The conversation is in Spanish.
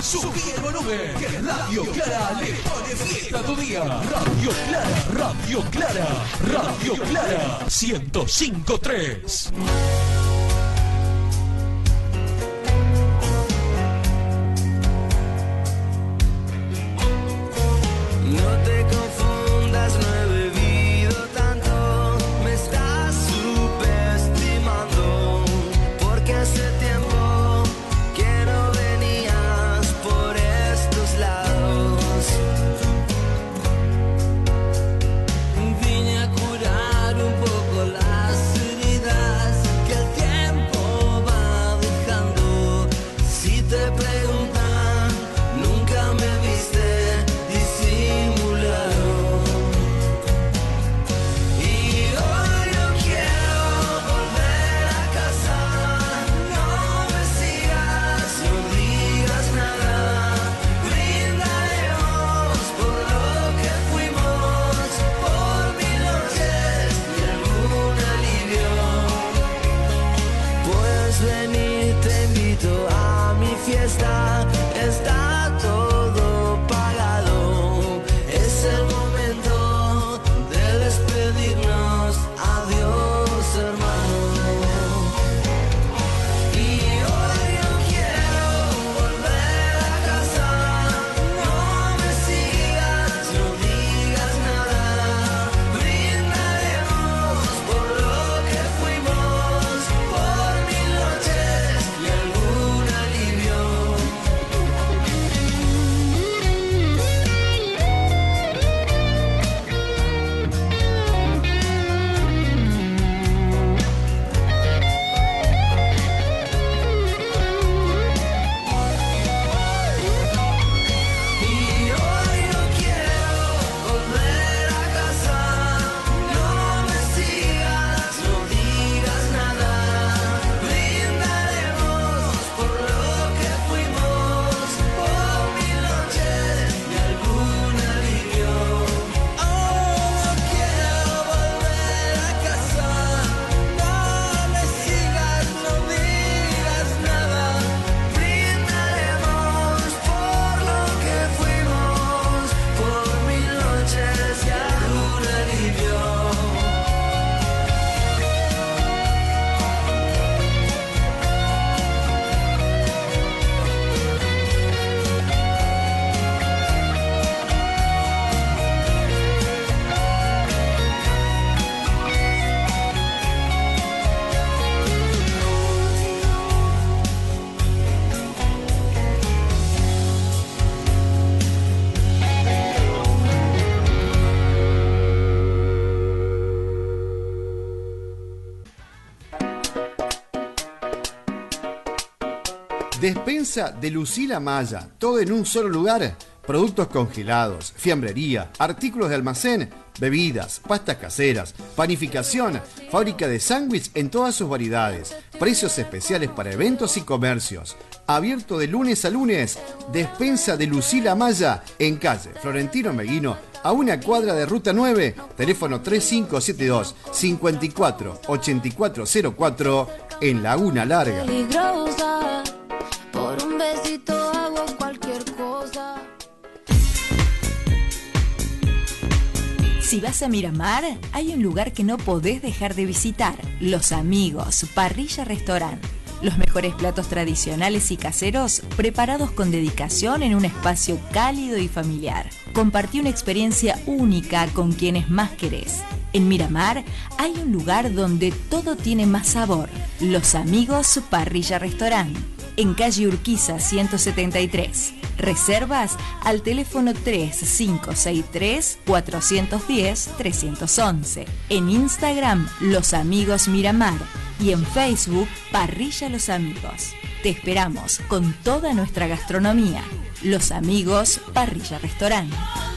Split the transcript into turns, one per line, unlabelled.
Subí el volumen, que Radio Clara le pone fiesta a tu día. Radio Clara, Radio Clara, Radio Clara, 105.3.
Despensa de Lucila Maya, todo en un solo lugar. Productos congelados, fiambrería, artículos de almacén, bebidas, pastas caseras, panificación, fábrica de sándwich en todas sus variedades, precios especiales para eventos y comercios. Abierto de lunes a lunes, Despensa de Lucila Maya, en calle Florentino Meguino, a una cuadra de Ruta 9, teléfono 3572 54 8404, en Laguna Larga.
Peligrosa, por un besito hago cualquier cosa.
Si vas a Miramar, hay un lugar que no podés dejar de visitar: Los Amigos, Parrilla Restaurant. Los mejores platos tradicionales y caseros preparados con dedicación en un espacio cálido y familiar. Compartí una experiencia única con quienes más querés. En Miramar hay un lugar donde todo tiene más sabor: Los Amigos, Parrilla Restaurant. En calle Urquiza 173. Reservas al teléfono 3563-410-311. En Instagram, Los Amigos Miramar. Y en Facebook, Parrilla Los Amigos. Te esperamos con toda nuestra gastronomía. Los Amigos, Parrilla Restaurant.